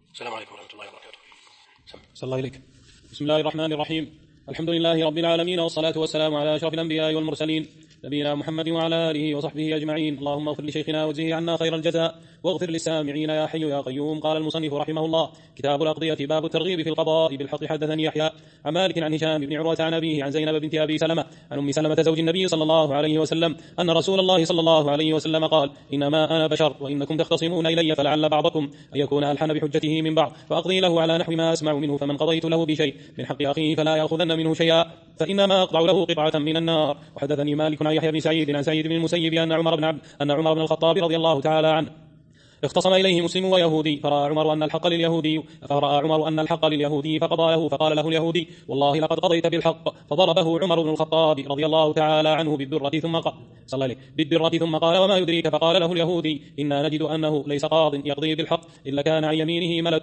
السلام عليكم ورحمة الله وبركاته. صلى الله إليك. بسم الله الرحمن الرحيم. الحمد لله رب العالمين، والصلاة والسلام على أشرف الأنبياء والمرسلين نبينا محمد وعلى آله وصحبه أجمعين. اللهم اغفر لشيخنا واجزه عنا خير الجزاء، واغفر للسامعين يا حي يا قيوم. قال المصنف رحمه الله: كتاب الأقضية، باب الترغيب في القضاء بالحق. حدثني يحيى عن مالك عن هشام بن عروة عن أبيه عن زينب بنت أبي سلمة عن أم سلمة زوج النبي صلى الله عليه وسلم أن رسول الله صلى الله عليه وسلم قال: إنما أنا بشر وإنكم تختصمون إلي، فلعل بعضكم أن يكون ألحن بحجته من بعض، فأقضي له على نحو ما أسمع منه، فمن قضيت له بشيء من حق أخيه فلا يأخذن منه شيئا، فإنما أقطع له قطعة من النار. وحدثني مالك عن يحيى بن سعيد عن سعيد بن المسيب أن عمر بن الخطاب رضي الله تعالى عنه اختصم إليه مسلم ويهودي، فرأى عمر أن الحق لليهودي فقضى له، فقال له اليهودي: والله لقد قضيت بالحق. فضربه عمر بن الخطاب رضي الله تعالى عنه بالدرة ثم قال: وما يدريك؟ فقال له اليهودي: إنا نجد أنه ليس قاض يقضي بالحق إلا كان عن يمينه ملك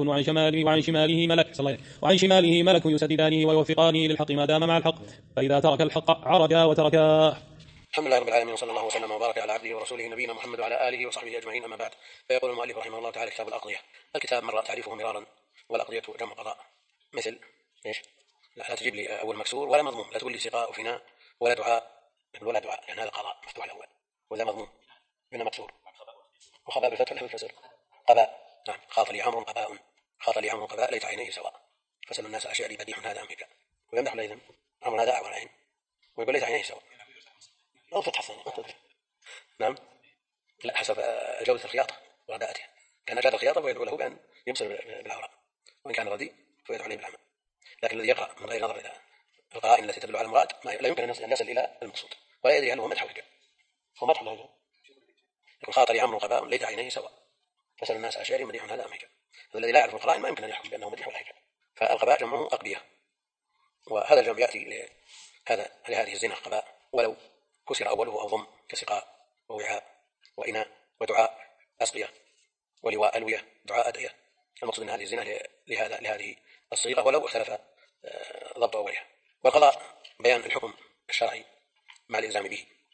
وعن شماله ملك يسددانه ويوفقانه للحق ما دام مع الحق، فإذا ترك الحق عرجا وتركاه. الحمد لله رب العالمين، وصلى الله وسلم وبارك على عبده ورسوله نبينا محمد وعلى آله وصحبه أجمعين، أما بعد. فيقول المؤلف رحمه الله تعالى: كتاب الأقضية. الكتاب مر تعريفه مرارا، والأقضية جمع قضاء. مثل ايش؟ لا تجيب لي أول مكسور ولا مضموم، لا تقول لي سقاء وفناء ولا دعاء يعني هذا قضاء مفتوح الأول، ولا مضموم بنا مكسور، وخباء بالفتح له الكسر. قباء، نعم. خاط لي عمرو قباء ليت عينيه سواء، فسأل الناس أشياء بديع هذا أم هيك، ويمدح إذن عمرو هذا أعور عين، ويقول ليت عينيه سواء، أو فتح الثاني. نعم، لا، حسب جودة الخياطة ورداءتها. كان جاد الخياطة فيدعو له بأن يبصر بالعوراء، وإن كان رديء فيدعو عليه بالعمى. لكن الذي يقرأ من غير نظر إلى القرائن التي تدل على المراد لا يمكن أن يصل إلى المقصود، ولا يدري هل هو مدح ولا هو مدح ولا هجر. يقول: خاطر عمرو قباء ليت عينيه سواء، فسأل الناس أشياء مديح هذا أم هجر. الذي لا يعرف القرائن ما يمكن أن يحكم بأنه مديح ولا هجر. فالقباء جمعه أقبية، وهذا الجمع يأتي لهذه الزنا قباء، ولو كسر أوله أو ضم، كسقاء ووعاء وإناء ودعاء أسقية ولواء ألوية دعاء أدعية. المقصود أن هذه الزنا لهذه الصيغة، ولو اختلف ضبط أولها. والقضاء بيان الحكم الشرعي مع الإلزام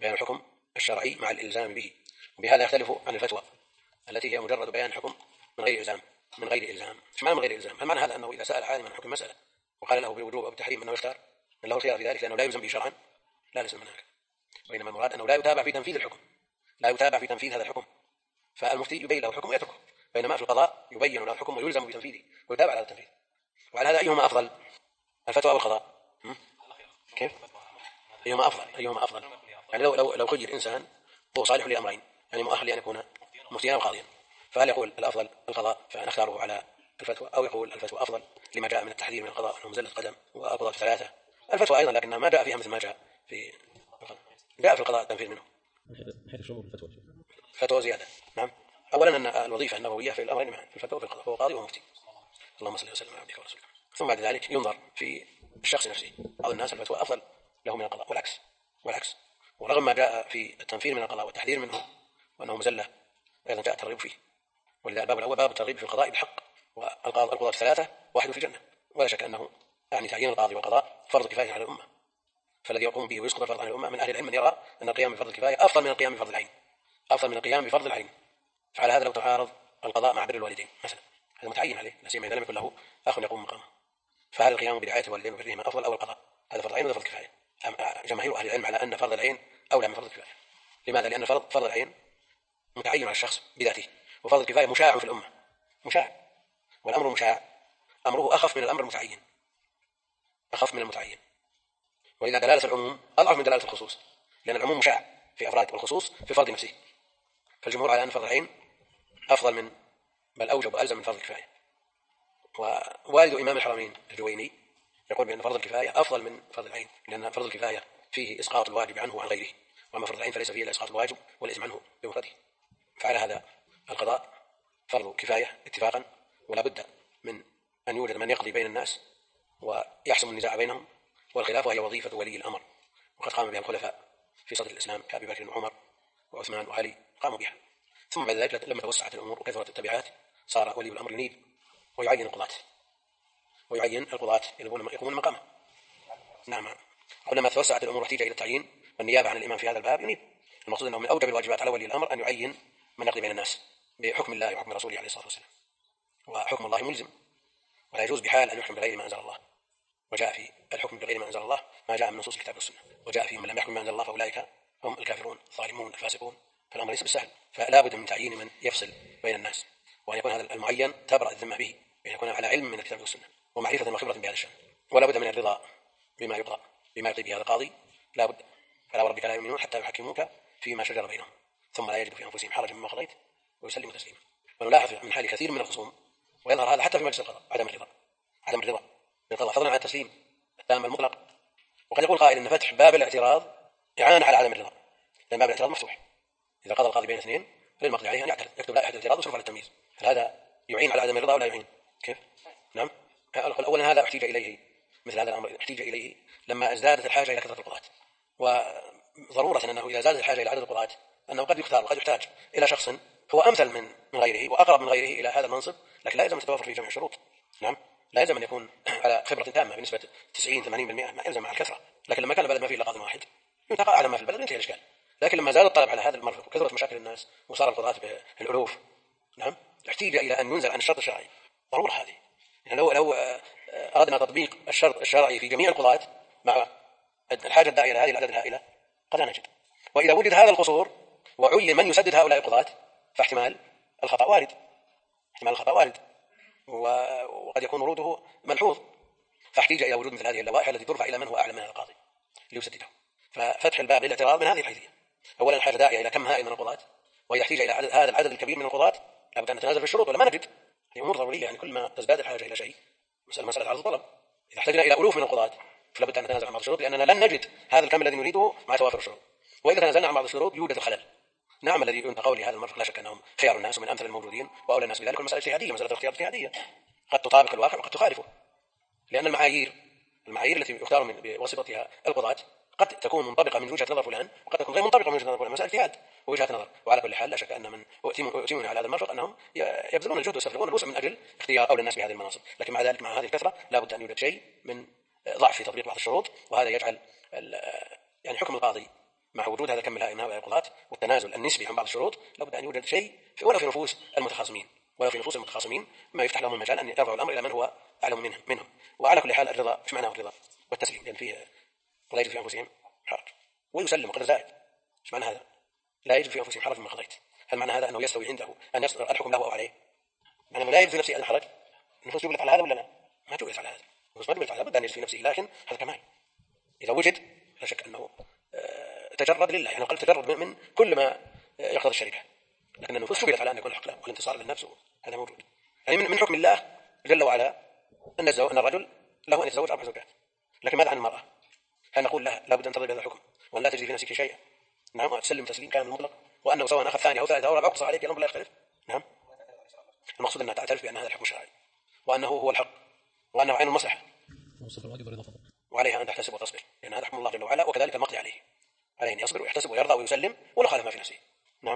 به، وبهذا يختلف عن الفتوى التي هي مجرد بيان حكم من غير إلزام. ايش معنى من غير إلزام؟ هل معنى هذا أنه إذا سأل عالما عن حكم مسألة وقال له بالوجوب أو بالتحريم أنه يختار أن له الخيار في ذلك لأنه لا يلزم به شرعا؟ لا، ليس من هناك. وإنما المراد أنه لا يتابع في تنفيذ الحكم، لا يتابع في تنفيذ هذا الحكم، فالمفتي يبين له الحكم ويتركه، بينما في القضاء يبين له الحكم ويلزم بتنفيذه ويتابع على التنفيذ. وعلى هذا أيهما أفضل، الفتوى أو القضاء؟ كيف؟ أيهما أفضل؟ يعني لو خير إنسان هو صالح لأمرين، يعني مؤهل لأن يكون مفتيا وقاضيا، فهل يقول الأفضل القضاء فنختاره على الفتوى، أو يقول الفتوى أفضل لما جاء من التحذير من القضاء أنه مزلة قدم وأقضى في 3؟ الفتوى أيضا، لكنها ما جاء فيها مثل ما جاء في القضاء. جاء في القضاء التنفيذ منه فتوى زيادة. نعم. أولا أن الوظيفة النبوية في الأمرين معا، في الفتوى وفي القضاء، هو قاضي ومفتي. اللهم صل وسلم على عبدك ورسولك. ثم بعد ذلك ينظر في الشخص نفسه. بعض الناس الفتوى أفضل له من القضاء والعكس. ورغم ما جاء في التنفير من القضاء والتحذير منه وأنه مزلة، أيضا جاء الترغيب فيه. ولذا الباب الأول باب الترغيب في القضاء بالحق، والقضاة 3 واحد في الجنة. ولا شك أنه يعني تعيين القاضي والقضاء فرض كفاية على الأمة، فالذي يقوم به ويسقط الفرض عن الأمة من أهل العلم من يرى أن القيام بفرض الكفاية أفضل من القيام بفرض العين. فعلى هذا لو تعارض القضاء مع بر الوالدين مثلا، هذا متعين عليه، لا سيما إذا لم يكن له أخ يقوم مقامه، فهل القيام برعاية الوالدين وبرهما أفضل أو القضاء؟ هذا فرض عين ولا فرض كفاية؟ جماهير أهل العلم على أن فرض العين أولى من فرض الكفاية. لماذا؟ لأن فرض العين متعين على الشخص بذاته، وفرض الكفاية مشاع في الأمة، والأمر المشاع أمره أخف من الأمر المتعين، ولذا دلالة العموم أضعف من دلالة الخصوص، لأن العموم مشاع في أفراد والخصوص في فرض نفسه. فالجمهور على أن فرض العين أفضل من، بل أوجب وألزم من فرض الكفاية. ووالد إمام الحرمين الجويني يقول بأن فرض الكفاية أفضل من فرض العين، لأن فرض الكفاية فيه إسقاط الواجب عنه وعن غيره، وأما فرض العين فليس فيه إلا إسقاط الواجب والإثم عنه بمفرده. فعلى هذا القضاء فرض كفاية اتفاقا، ولا بد من أن يوجد من يقضي بين الناس ويحسم النزاع بينهم، والخلاف وهي وظيفة ولي الأمر، وقد قام بها الخلفاء في صدر الإسلام كأبي بكر وعمر وعثمان وعلي، قاموا بها. ثم بعد ذلك لما توسعت الأمور وكثرت التبعات صار ولي الأمر ينيب ويعين القضاة يقومون مقامه. نعم. ولما توسعت الأمور واحتاج إلى التعيين والنيابة عن الإمام في هذا الباب ينيب. المقصود أنه من أوجب الواجبات على ولي الأمر أن يعين من يقضي بين الناس بحكم الله وحكم رسوله عليه الصلاة والسلام. وحكم الله ملزم، ولا يجوز بحال أن يحكم بغير ما أنزل الله. وجاء في الحكم بغير ما أنزل الله ما جاء من نصوص الكتاب والسنة، وجاء في من لم يحكم ما أنزل الله فأولئك هم الكافرون الظالمون الفاسقون. فالأمر ليس بالسهل، فلا بد من تعيين من يفصل بين الناس، وأن يكون هذا المعين تبرأ الذمة به، بأن يكون على علم من الكتاب والسنة ومعرفة وخبرة بهذا الشأن. ولا بد من الرضا بما يقضي به هذا القاضي، لا بد. فلا وربك لا يؤمنون حتى يحكموك فيما شجر بينهم ثم لا يجدوا في أنفسهم حرجا مما قضيت ويسلموا تسليما. ونلاحظ من حال كثير من الخصوم، ويظهر هذا حتى في مجلس القضاء، عدم الرضا فضلا عن التسليم التام المطلق. وقد يقول قائل إن فتح باب الاعتراض إعانة على عدم الرضا، لأن باب الاعتراض مفتوح. إذا قضى القاضي بين اثنين للمقضي عليه أن يعترض، يكتب لائحة الاعتراض ويصرف على التمييز. هل هذا يعين على عدم الرضا ولا يعين؟ كيف؟ نعم. أولا هذا احتيج إليه، مثل هذا الأمر احتيج إليه لما ازدادت الحاجة إلى كثرة القضاة، وضرورة أنه إذا زادت الحاجة إلى عدد القضاة أنه قد يختار وقد يحتاج إلى شخص هو أمثل من غيره وأقرب من غيره إلى هذا المنصب، لكن لا يلزم أن تتوفر فيه جميع الشروط. نعم، لا يلزم أن يكون على خبرة تامة بنسبة 90-80%، ما يلزم مع الكثرة. لكن لما كان البلد ما فيه إلا قاضي واحد ينتقى أعلى ما في البلد ينتهي الإشكال. لكن لما زاد الطلب على هذا المرفق وكثرت مشاكل الناس وصار القضاة بالألوف، نعم، احتيج إلى أن ينزل عن الشرط الشرعي. ضرورة هذه، يعني لو أردنا تطبيق الشرط الشرعي في جميع القضاة مع الحاجة الداعية لهذه الأعداد الهائلة قد لا نجد. وإذا وجد هذا القصور وعين من يسدد هؤلاء القضاة فاحتمال الخطأ وارد، وقد يكون وروده ملحوظ، فاحتيج إلى وجود مثل هذه اللوائح التي ترفع إلى من هو أعلم من القاضي ليسدده. ففتح الباب للاعتراض من هذه الحيثية. أولا الحاجة داعية إلى كم هائل من القضاة، وإذا احتيج إلى هذا العدد الكبير من القضاة لابد أن نتنازل في الشروط ولا ما نجد. هذه أمور ضرورية، يعني كل ما تزداد الحاجة إلى شيء مسألة عرض الطلب. إذا احتجنا إلى ألوف من القضاة فلا بد أن نتنازل عن بعض الشروط، لأننا لن نجد هذا الكم الذي نريده مع توافر الشروط. وإذا تنازلنا عن بعض الشروط يوجد الخلل. نعم، الذي ينتقى لهذا المرفق لا شك أنهم خيار الناس ومن أمثل الموجودين وأولى الناس بذلك. المسألة اجتهادية، مسألة اختيار اجتهادية قد تطابق الواقع وقد تخالفه، لأن المعايير التي يختار بواسطتها القضاة قد تكون منطبقة من وجهة نظر فلان وقد تكون غير منطبقة من وجهة نظر فلان. مسألة اجتهاد ووجهة نظر. وعلى كل حال لا شك أن من يؤتمون على هذا المرفق أنهم يبذلون الجهد ويستفرغون الوسع من أجل اختيار أولى الناس بهذه المناصب. لكن مع ذلك، مع هذه الكثرة لا بد أن يوجد شيء من ضعف في تطبيق بعض الشروط، وهذا يجعل يعني حكم القاضي مع وجود هذا الكم الهائل من هؤلاء القضاة والتنازل النسبي عن بعض الشروط لابد أن يوجد شيء ولو في نفوس المتخاصمين ما يفتح لهم المجال أن يرفعوا الأمر إلى من هو أعلم منهم. وعلى كل حال الرضا، ايش معناه الرضا والتسليم؟ لأن فيه لا يجد في أنفسهم حرج ويسلم قدر زائد. ايش معنى هذا؟ لا يجد في أنفسهم حرج مما قضيت. هل معنى هذا أنه يستوي عنده أن يصدر الحكم له أو عليه؟ معنى لا يجد في نفسه أي حرج. النفوس جبلت على هذا ولا لا؟ ما جبلت على هذا. النفوس ما جبلت على هذا، بد أن يجد في نفسه، لكن هذا كمال إذا وجد لا شك أنه تجرد لله، يعني قال تجرد من كل ما يقتضي الشريعة. لكن النفوس جبلت على أن يكون الحق له والانتصار للنفس، هذا موجود. يعني من حكم الله جل وعلا أن الرجل له أن يتزوج 4 زوجات. لكن ماذا عن المرأة؟ هل نقول لها لا بد أن تضرب هذا الحكم وأن لا تجري في نفسك شيئا؟ نعم، وتسلم تسليم كامل مطلق، وأنه سواء أخذ ثانية أو ثالثة أو رابعة أقصى عليك الأمر لا يختلف. نعم، المقصود أنها تعترف بأن هذا الحكم الشرعي وأنه هو الحق وأنه عين المصلحة، وعليها أن تحتسب وتصبر، لأن هذا حكم الله جل وعلا، وكذلك المقضي عليه أن يصبر ويحتسب ويرضى ويسلم ولو خالف ما في نفسه. نعم،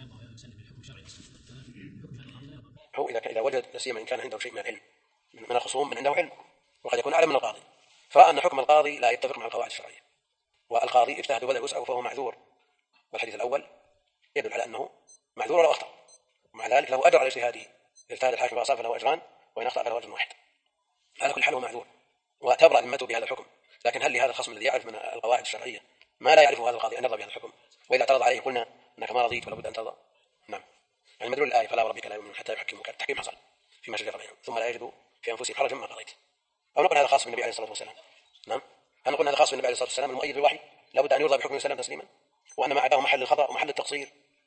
هو إذا وجد نسيما إن كان عنده شيء من العلم من الخصوم من عنده علم، وقد يكون أعلم من القاضي، فأن حكم القاضي لا يتفق مع القواعد الشرعية، والقاضي اجتهد وبذل وسعه فهو معذور. والحديث الأول يدل على أنه معذور ولو أخطأ، ومع ذلك له أجر على اجتهاده. اجتهد الحاكم فأصاب فله أجران، وإن أخطأ فله أجر واحد. على كل حال هو معذور وتبرأ ذمته بهذا الحكم. لكن هل لهذا الخصم الذي يعرف من القواعد الشرعية ما لا يعرفه هذا القاضي أن يرضى بهذا الحكم؟ وإذا اعترض عليه قلنا أنك ما رضيت فلا بد أن ترضى. نعم، يعني مدلول الآية فلا وربك لا يؤمنون حتى يحكموك، التحكيم حصل فيما شجر بينهم ثم لا يجدوا في أنفسهم حرجا مما قضيت. أو نقول هذا خاص بالنبي عليه الصلاة والسلام. نعم، هل نقول هذا خاص بالنبي عليه الصلاة والسلام المؤيد بالوحي لا بد أن يرضى بحكم وسلم تسليما، وأن ما عداه محل الخطأ ومحل التقصير؟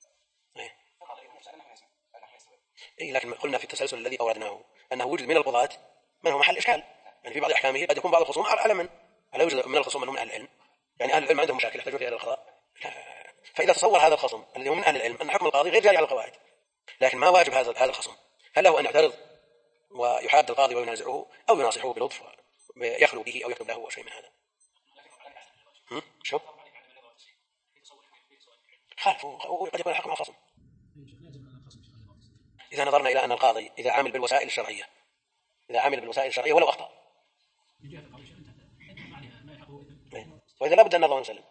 لكن قلنا في التسلسل الذي أوردناه أنه وجد من القضاة من هو محل إشكال، يعني في بعض أحكامه قد يكون بعض الخصوم على من ألا يوجد من الخصوم من هم من أهل العلم، يعني أهل العلم عندهم مشاكل يحتاجون فيها إلى القضاء. فإذا تصور هذا الخصم الذي هو من أهل العلم أن حكم القاضي غير جاري على القواعد، لكن ما واجب هذا الخصم، هل له أن يعترض ويحاد القاضي وينازعه أو يناصحه بلطف يخلو به أو يكتب له شيء من هذا؟ شو خالف، وقد يكون الحق مع الخصم. إذا نظرنا إلى أن القاضي إذا عامل بالوسائل الشرعية ولو أخطأ، وإذا لا بد أن نرضى ونسلم.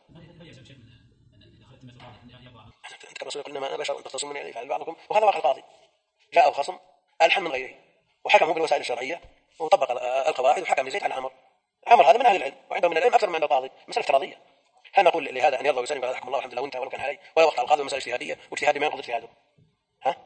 أنت كرسول قلنا ما أنا بشر أن تختصموني عليه فعل بعضكم، وهذا واقع القاضي. جاءه خصم ألحن من غيره وحكموا بالوسائل الشرعية وطبق القواعد وحكم زيد على عمر هذا من أهل العلم، وعنده من العلم أكثر من عند القاضي، مسألة افتراضية. هل نقول لهذا أن يرضى ويسلم بعد حكم الله الحمد لله وانتهى ولو كان عليه، ولا وقت القاضي مسألة اجتهادية واجتهادي ما ينقض اجتهاده؟ ها؟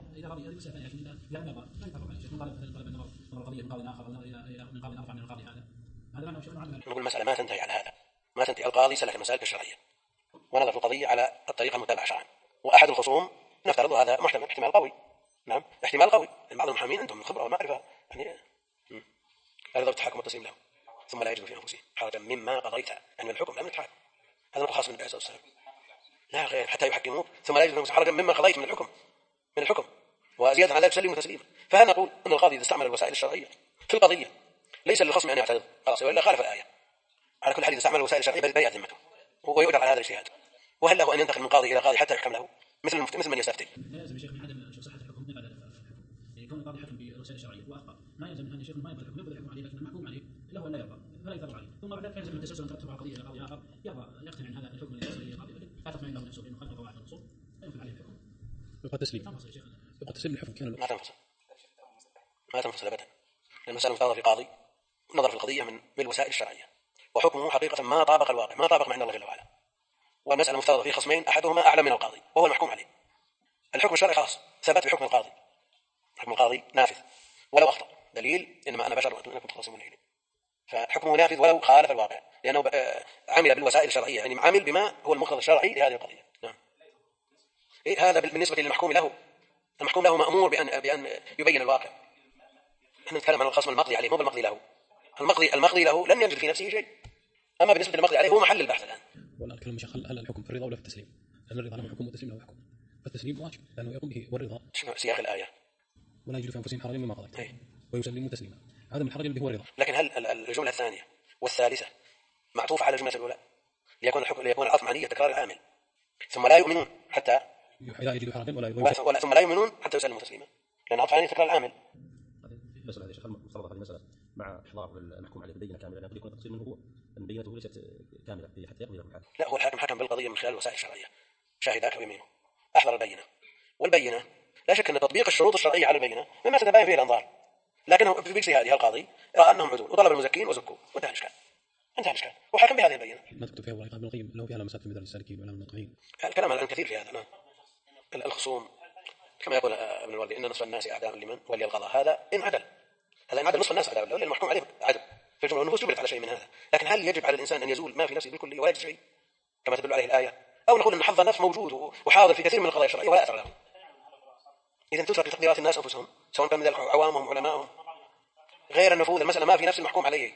نقول المسألة ما تنتهي على هذا، ما تنتهي. القاضي سلك المسالك الشرعية ونظر في القضية على الطريقة المتبعة شرعا، وأحد الخصوم نفترض هذا محتمل احتمال قوي، نعم احتمال قوي، بعض المحامين عندهم خبرة ومعرفة يعني رضا بالتحكم والتسليم له ثم لا يجد في أنفسهم حرجا مما قضيت، يعني الحكم لا من التحكم، هذا نقول خاص من النبي عليه الصلاة والسلام، لا غير حتى يحكموه ثم لا يجد في أنفسهم حرجا مما قضيت من الحكم وزيادة على ذلك سلم وتسليما. فهل نقول أن القاضي إذا استعمل الوسائل الشرعية في القضية ليس للخصم أن يعترض خلاص وإلا خالف الآية؟ على كل حال إذا استعمل الوسائل الشرعية بريئة ذمته ويؤجر على هذا الاجتهاد. وهل له أن ينتقل من قاضي إلى قاضي حتى يحكم له مثل من يستفتي؟ لازم يا شيخ من عدم صحة الحكم ما بعد يكون القاضي حكم بالوسائل الشرعية وأخطأ، ما يلزم أن الشيخ ما يقبل الحكم عليه، لكن المحكوم عليه له أن لا يرضى فلا يثر عليه، ثم بعد ذلك يلزم من التسلسل أن ترتب على قضية إلى قاضي آخر يقتنع عن هذا الحكم الذي يصل إلى قاضي لا تطمئن له نفسه لأنه خلف قواعد الأصول فينفذ عليه الحكم. يبقى تسليم يبقى تسليم الحكم كان ما تنفصل أبدا، لأن المسألة مفترضة في قاضي نظر في القضية بالوسائل الشرعية وحكمه حقيقة ما طابق الواقع، ما طابق مع الله جل وعلا، والمسألة مفترضة في خصمين أحدهما أعلم من القاضي وهو المحكوم عليه. الحكم الشرعي خلاص ثبت بحكم القاضي، حكم القاضي نافذ ولو أخطأ، دليل إنما أنا بشر وأنتم تختصمون إلي، فحكمه نافذ ولو خالف الواقع لأنه عمل بالوسائل الشرعية، يعني عمل بما هو المقتضى الشرعي لهذه القضية. نعم. هذا بالنسبة للمحكوم له، المحكوم له مأمور بأن يبين الواقع. نحن نتكلم عن الخصم المقضي عليه مو بالمقضي له، المقضي له لن يجد في نفسه شيء، أما بالنسبة للمقضي عليه هو محل البحث الآن. والله الكلام شيخ هل الحكم في الرضا ولا في التسليم؟ لأن الرضا له حكم والتسليم له حكم، فالتسليم واجب لأنه يقوم به والرضا سياق الآية ولا يجد في أنفسهم حرج مما قضيت ويسلموا تسليما، هذا من الحرج اللي هو الرضا. لكن هل الجملة الثانية والثالثة معطوفة على الجملة الأولى ليكون العطف معنية تكرار العامل ثم لا يؤمنون حتى لا يجدوا حرجا ولا ثم لا يؤمنون حتى يسلموا تسليما، لأن العطف معنية تكرار العامل. المسألة هذه شيخ مفترضة هذه المسألة مع إحضار المحكوم عليه بينة كاملة، لأن قد يكون التقصير منه هو أن بينته ليست كاملة حتى يقضي له الحال. لا، هو الحاكم حكم بالقضية من خلال الوسائل الشرعية، شاهداك ويمينه أحضر البينة، والبينة لا شك أن تطبيق الشروط الشرعية على البينة مما تتباين فيه الأنظار، لكنه باجتهاده القاضي رأى أنهم عدول وطلب المزكين وزكوا وانتهى الإشكال وحكم بهذه البينة. ما تكتب فيها ورقة ابن القيم له فيها لمسات في مدار السالكين ولا المنطقين. الكلام الآن كثير في هذا. الخصوم كما يقول ابن الوردي إن نصف الناس أعداء لمن ولي القضاء، هذا إن عدل نصف الناس أعداء له المحكوم عليه عدل في الجملة والنفوس جبلت على شيء من هذا، لكن هل يجب على الإنسان أن يزول ما في نفسه بالكلية ولا يجد شيء كما تدل عليه الآية، أو نقول أن حظ النفس موجود وحاضر في كثير من القضايا الشرعية ولا أثر له؟ إذا تترك تقديرات الناس أنفسهم سواء كان من عوامهم علمائهم غير النفوذ، المسألة ما في نفس المحكوم عليه.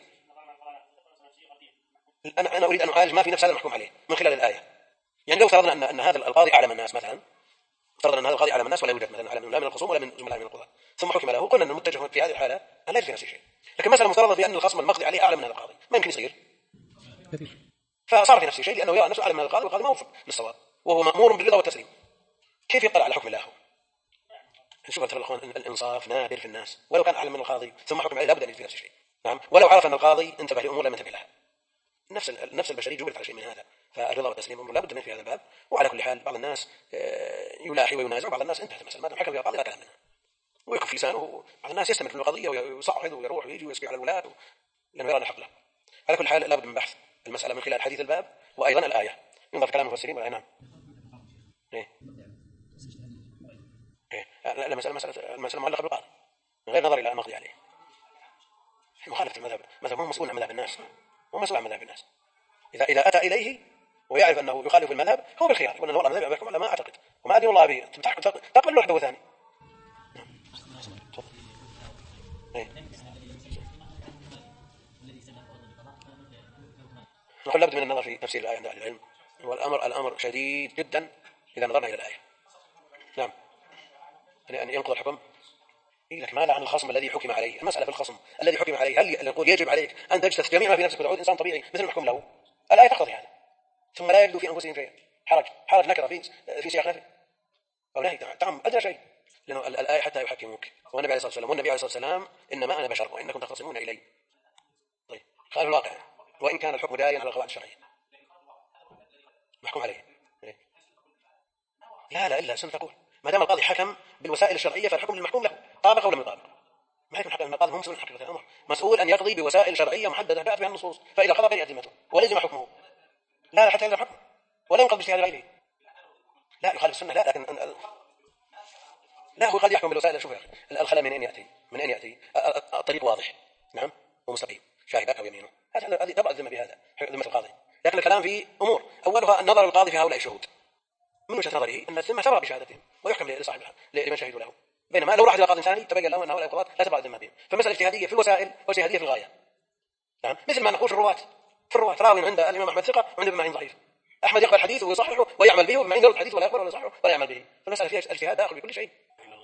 أنا أريد أن أعالج ما في نفس هذا المحكوم عليه من خلال الآية. يعني لو فرضنا أن هذا القاضي أعلم الناس مثلا، فرضنا أن هذا القاضي أعلم الناس ولا يوجد مثلا أعلم لا من الخصوم ولا من زملاء من القضاة، ثم حكم له، قلنا أن المتجه في هذه الحالة أن لا يجد في نفسه شيء، لكن مثلا مفترض بأن الخصم المقضي عليه أعلم من هذا القاضي ما يمكن يصير، فصار في نفسه شيء لأنه يرى نفسه أعلم من القاضي والقاضي ما وفق للصواب وهو مأمور بالرضا والتسليم، كيف يطلع على حكم الله؟ شوف ترى الأخوان الإنصاف نادر في الناس، ولو كان أعلم من القاضي ثم حكم عليه لابد أن يجد في نفسه شيء. نعم، ولو عرف أن القاضي انتبه لأمور لم ينتبه لها، نفس البشرية جبلت على شيء من هذا، فالرضا والتسليم أمر لابد من في هذا الباب. وعلى كل حال بعض الناس يلاحي وينازع، وبعض الناس انتهت المسألة ما دام حكم فيها القاضي لا كلام منها ويكف لسانه، بعض الناس يستمر في القضية ويصعد ويروح ويجي ويسقي على الولاة لأنه يرى أن حق له. على كل حال لابد من بحث المسألة من خلال حديث الباب وأيضا الآية، ينظر في كلام المفسرين ولا نعم. المسألة معلقة بالقاضي من غير نظر إلى المقضي عليه، مخالفة المذهب هو مسؤول عن مذهب الناس، هو مسؤول عن مذهب الناس. إذا أتى إليه ويعرف أنه يخالف المذهب هو بالخيار، يقول أنه والله مذهب أبيكم على ما أعتقد وما أدين الله به، تقبل له حده ثاني. نقول لابد من النظر في تفسير الآية عند أهل العلم، والأمر شديد جدا إذا نظرنا إلى الآية. نعم، أن ينقض الحكم لكن ماذا عن الخصم الذي حكم عليه؟ المسألة في الخصم الذي حكم عليه، هل نقول يجب عليك أن تجتث جميع ما في نفسك وتعود إنسان طبيعي مثل المحكوم له؟ الآية تقتضي هذا، ثم لا يجدوا في أنفسهم شيئا حرج نكرة في سياق نفي أو نهي تعم أدنى شيء، لأنه الآية حتى يحكموك، والنبي عليه الصلاة والسلام إنما أنا بشر وإنكم تختصمون إلي. طيب خالف الواقع وإن كان الحكم داريا على القواعد الشرعية محكوم عليه. لا إلا سنة تقول ما دام القاضي حكم بالوسائل الشرعية فالحكم للمحكوم له، طابق أو لم يطابق. ما يكون حقيقة القاضي، مو مسؤول عن حقيقة الأمر، مسؤول أن يقضي بوسائل شرعية محددة جاءت بها النصوص، فإذا قضى فليأتي ذمته ولزم حكمه. لا حتى يلزم حكمه، ولا ينقض باجتهاد غيره. لا يخالف السنة، لا، لكن لا، هو قد يحكم بالوسائل. شوف يا أخي، الخلاء من أين يأتي؟ من أين يأتي؟ الطريق واضح، نعم، ومستقيم، شاهدك أو يمينه، هذه تبرأ الذمة بهذا، ذمة القاضي. لكن الكلام في أمور أولها النظر القاضي في هؤلاء الشهود، من وجهة نظره أن الذمة تبرأ بشهادتهم ويحكم لصاحبها لمن شهدوا له، بينما لو راح إلى قاضي ثاني تبين له أن هؤلاء القضاة لا تبرأ الذمة بهم. فمسألة اجتهادية في الوسائل واجتهادية في الغاية، نعم، مثل ما نقول في الرواة راوي عند الإمام أحمد ثقة وعند ابن معين ضعيف، أحمد يقبل حديثه ويصححه ويعمل به، وابن معين يرد الحديث ولا يقبل ولا يصححه ولا يعمل به. فالمسألة فيها اجتهاد داخل بكل شيء.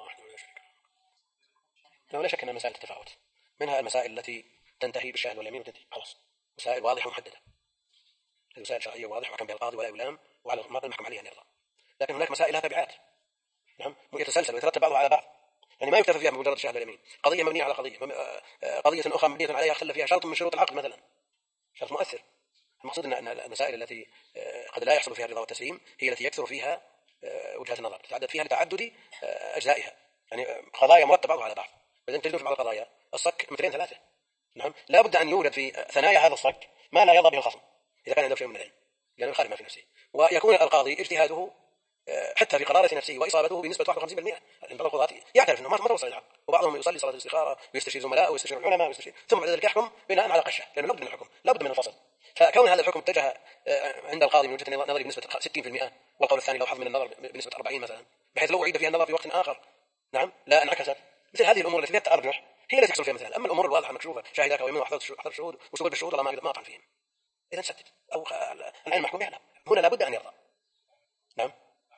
لا شك أن المسائل تتفاوت، منها المسائل التي تنتهي بالشاهد واليمين وتنتهي خلاص، مسائل واضحة ومحددة، المسائل شرعية واضحة وحكم بها القاضي ولا يلام وعلى المحكم عليه أن يرضى. لكن هناك مسائل لها تبعات، نعم، يتسلسل ويترتب بعضها على بعض، يعني ما يكتفى فيها بمجرد الشهادة واليمين. قضية مبنية على قضية أخرى مبنية عليها اختل فيها شرط من شروط العقد مثلا، شرط مؤثر. المقصود أن المسائل التي قد لا يحصل فيها الرضا والتسليم هي التي يكثر فيها وجهات النظر، تتعدد فيها لتعدد أجزائها، يعني قضايا مرتبة بعضها على بعض. بعدين تجد في بعض القضايا الصك مثلين ثلاثة، نعم، لا بد أن يوجد في ثنايا هذا الصك ما لا يرضى به الخصم إذا كان عنده شيء من العلم، لأنه يخالف ما في نفسه، ويكون القاضي اجتهاده حتى في قرارة نفسه وإصابته بنسبة 51%. بعض القضاة يعترف أنه ما توصل الحق، وبعضهم يصلي صلاة الاستخارة ويستشير زملاء ويستشير العلماء ثم بعد ذلك يحكم بناء على قشة، لأنه لابد من الحكم، لابد من الفصل. فكون هذا الحكم اتجه عند القاضي من وجهة نظري بنسبة 60%، والقول الثاني لو حظ من النظر بنسبة 40 مثلا، بحيث لو أعيد فيها النظر في وقت آخر، نعم، لا انعكست. مثل هذه الأمور التي فيها التأرجح هي التي يحصل فيها مثلا. أما الأمور الواضحة المكشوفة، شاهدك أو يمين وحضرت الشهود وسجود الشهود الله ما أطعن فيهم، إذا سدد أو العلم محكوم بها، هنا لابد أن يرضى، نعم،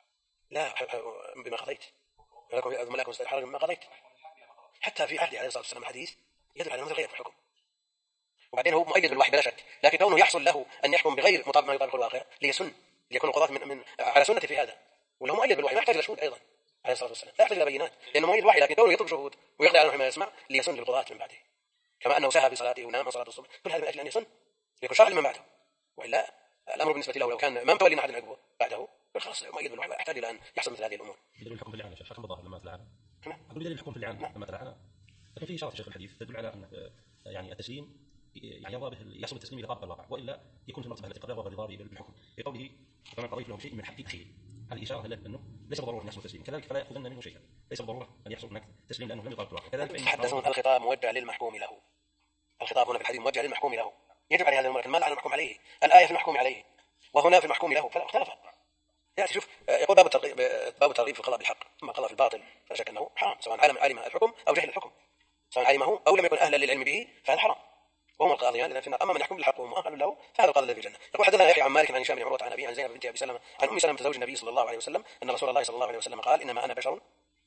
لا بما قضيت ولكم ثم لكم حرج مما قضيت. حتى في عهده عليه الصلاة والسلام حديث يدل على أنه غير في الحكم، وبعدين هو مؤيد بالوحي بلا شك، لكن كونه يحصل له أن يحكم بغير مطابق ما يطابق الواقع ليسن، ليكون القضاة من على سنة في هذا، وله مؤيد بالوحي، ما يحتاج إلى شهود أيضا عليه الصلاة والسلام، لا يحتاج إلى بينات لأنه مؤيد بالوحي، لكن كونه يطلب شهود ويقضي على ما يسمع ليسن للقضاة من بعده، كما أنه سهى بصلاته ونام عن صلاة الصبح، كل هذا من أجل أن يسن ليكون شرع لمن بعده. وإلا الأمر بالنسبة له لو كان ما متولي أحد عقبه بعده خلاص مؤيد بالوحي، لا يحتاج إلى أن يحصل مثل هذه الأمور. بدليل الحكم في الإعانة شيخ، حكم بالظاهر لما تلعن، أقول بدليل الحكم في الإعانة لما تلعن، لكن في إشارة في شيخ الحديث تدل على أن يعني التسليم يعني يرضى به، يحصل التسليم إذا طابق الواقع، وإلا يكون في المرتبة التي قد يرضى بالرضا بالحكم، في قوله فمن قضيت له شيء من حق أخيه، هذه إشارة له أنه ليس بالضرورة أن يحصل التسليم، كذلك فلا يأخذن منه شيئا، ليس بالضرورة أن يحصل هناك تسليم لأنه لم يطابق الواقع. كذلك يتحدثون الخطاب موجه للمحكوم له، الخطاب هنا في الحديث موجه للمحكوم له، يجب عليه هذا الأمر، ما على المحكوم عليه، الآية في المحكوم عليه وهنا في المحكوم له، فلا اختلف. يعني شوف، يقول باب الترغيب في القضاء بالحق، ثم قضى في الباطل فلا شك أنه حرام، سواء علم الحكم أو جهل الحكم، سواء علمه أو لم يكن أهلا للعلم به فهذا حرام، وهم القاضيان الذين في النار. أما من يحكم بالحق وهو مؤهل له فهذا القاضي الذي في الجنة. يقول حدثنا يحيى عن مالك عن هشام بن عروة عن أبيه عن زينب بنت أبي سلمة عن أم سلمة زوج النبي صلى الله عليه وسلم أن رسول الله صلى الله عليه وسلم قال إنما أنا بشر،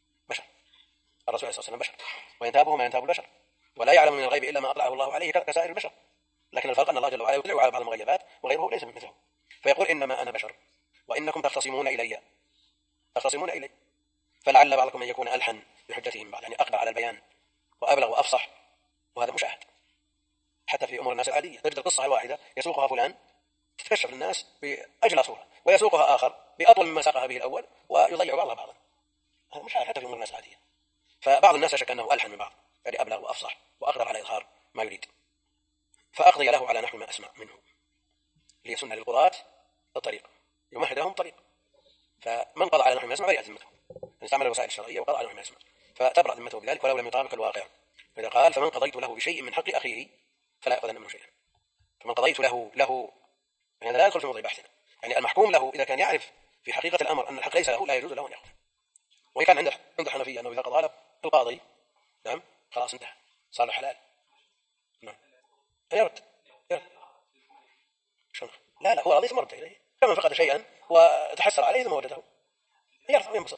الرسول عليه الصلاة والسلام بشر وينتابه ما ينتاب البشر، ولا يعلم من الغيب إلا ما أطلعه الله عليه كسائر البشر، لكن الفرق أن الله جل وعلا يطلع على بعض المغيبات وغيره ليس مثله. فيقول إنما أنا بشر وإنكم تختصمون إلي فلعل بعضكم أن يكون ألحن بحجتهم بعض، يعني أقدر على البيان وأبلغ وأفصح، وهذا مشاهد حتى في أمور الناس العادية. تجد القصة الواحدة يسوقها فلان تتكشف للناس بأجل صورة، ويسوقها آخر بأطول مما ساقها به الأول ويضيع بعضها بعضا، هذا مشاهد حتى في أمور الناس العادية. فبعض الناس شك أنه ألحن من بعض، يعني أبلغ وأفصح وأقدر على إظهار ما يريد، فأقضي له على نحو ما أسمع منه ليسن للقضاة الطريق، يمهد لهم طريق. فمن قضى على نحو ما يسمع برئت ذمته، استعمل الوسائل الشرعية وقضى على نحو ما يسمع فتبرأ ذمته بذلك ولو لم يطابق الواقع. فإذا قال فمن قضيت له بشيء من حق أخيه فلا يأخذن منه شيئا، فمن قضيت له يعني لا يدخل في موضع بحثنا، يعني المحكوم له إذا كان يعرف في حقيقة الأمر أن الحق ليس له لا يجوز له أن يأخذ. وإن كان عند الحنفية أنه إذا قضى له القاضي نعم خلاص انتهى صار حلال، نعم يرد شنو؟ لا هو قضية مرد إليه، كمن فقد شيئا وتحسر عليه ثم وجده يرد وينبسط.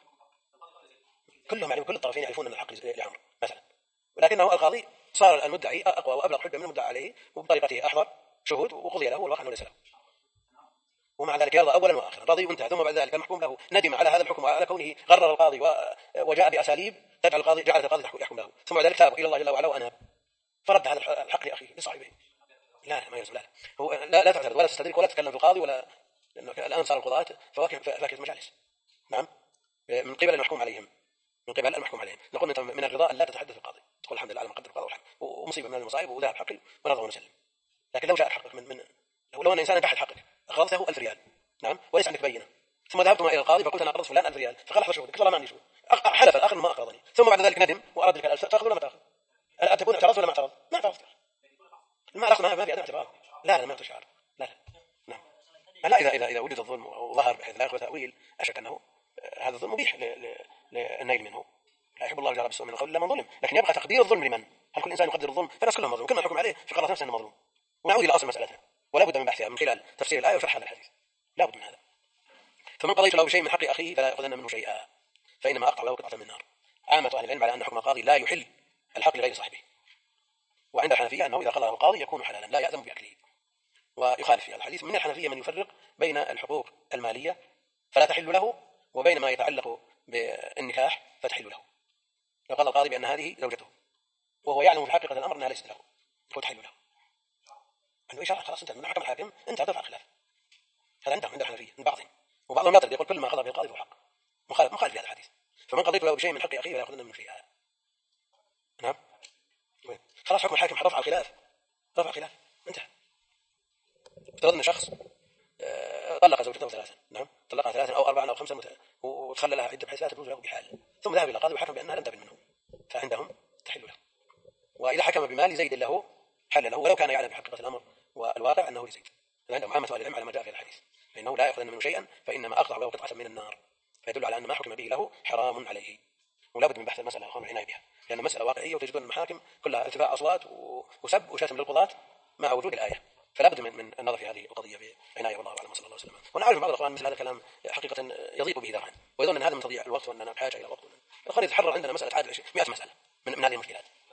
كلهم يعني كل الطرفين يعرفون أن الحق لعمر مثلا، ولكنه القاضي صار المدعي أقوى وأبلغ حجة من المدعى عليه، وبطريقته أحضر شهود وقضي له والواقع أنه ليس له، ومع ذلك يرضى أولا وآخرا رضي وانتهى. ثم بعد ذلك المحكوم له ندم على هذا الحكم وعلى كونه غرر القاضي وجاء بأساليب جعلت القاضي يحكم له، ثم بعد ذلك تاب إلى الله جل وعلا وأناب فرد هذا الحق لأخيه لصاحبه. لا ما يلزم، لا هو لا تعترض ولا تستدرك ولا تتكلم في القاضي ولا، لأنه الآن صار القضاة فواكه مجالس، نعم، من قبل المحكوم عليهم من قبل المحكوم عليهم. نقول من الرضا أن لا تتحدث القاضي، تقول الحمد لله على ما قدر القضاء والحكم، ومصيبة من المصائب وذهب حقي ونرضى ونسلم. لكن لو جاء حقك لو أن إنسانا بحث حقك أقرضته 1000 ريال، نعم، وليس عندك بينة، ثم ذهبتما إلى القاضي فقلت أنا أقرضت فلان 1000 ريال، فقال احضر شهودك، قلت والله ما عندي شهود، حلف الآخر ما أقرضني، ثم بعد ذلك ندم وأراد لك 1000، تأخذ ولا ما تأخذ؟ ألا تكون اعترضت ولا ما اعترضت؟ ما اعترضت. ما الأخذ ما في أدنى اعتراض. لا ما يعطي شعار. لا نعم. لا إذا وجد الظلم وظهر بحيث لا يأخذ تأويل، أشك أنه هذا الظلم مبيح للنيل منه. لا يحب الله الجار بالسوء من القول إلا من ظلم، لكن يبقى تقدير الظلم لمن؟ هل كل إنسان يقدر الظلم؟ فالناس كلهم مظلوم، كل ما الحكم عليه في قرارة نفسه أنه مظلوم. ونعود إلى أصل مسألتنا، ولا بد من بحثها من خلال تفسير الآية وشرح هذا الحديث، لا بد من هذا. فمن قضيت له بشيء من حق أخيه فلا يأخذن منه شيئا فإنما أقطع له قطعة من نار. عامة أهل العلم على أن حكم القاضي لا يحل الحق لغير صاحبه، وعند الحنفية أنه إذا قضاه القاضي يكون حلالا لا يأذن بأكله. ويخالف في هذا الحديث من الحنفية من يفرق بين الحقوق المالية فلا تحل له وبين ما يتعلق بالنكاح فتحل له. لو قال القاضي بأن هذه زوجته وهو يعلم في حقيقة الأمر أنها ليست له فتحل له، عنده إشارة خلاص انتهى من حكم الحاكم، انت ترفع الخلاف. هذا عندهم عند الحنفية من بعضهم، وبعضهم يطرد يقول كل ما قضى به القاضي فهو حق، مخالف في هذا الحديث. فمن قضيت له بشيء من حق أخيه فلا يأخذن منه شيئا. نعم خلاص حكم الحاكم رفع الخلاف، رفع الخلاف انتهى. افترض أن شخص طلق زوجته 3، نعم، طلقها 3 أو 4 أو 5 وتخلى لها عدة بحيث لا تجوز له بحال، ثم ذهب إلى القاضي وحكم بأنها لم تبن منه، فعندهم تحل له. وإذا حكم بمال زيد له حل له ولو كان يعلم بحقيقة الأمر والواقع أنه لزيد. عندهم عامة أهل العلم على ما جاء في الحديث، فإنه لا يأخذن منه شيئا فإنما أقطع له قطعة من النار، فيدل على أن ما حكم به له حرام عليه. ولا بد من بحث المسألة أخوان العناية بها، لأن مسألة واقعية وتجدون المحاكم كلها ارتفاع أصوات وسب وشتم للقضاة مع وجود الآية، فلا بد من النظر في هذه القضية بعناية. والله أعلم وصلى الله وسلم. وأنا عارف بعض الأخوان مثل هذا الكلام حقيقة يضيق به ذرعا ويظن أن هذا من تضييع الوقت وأننا بحاجة إلى وقت. الأخوان يتحرر عندنا مسألة عادل 100 مسألة من هذه المشكلات.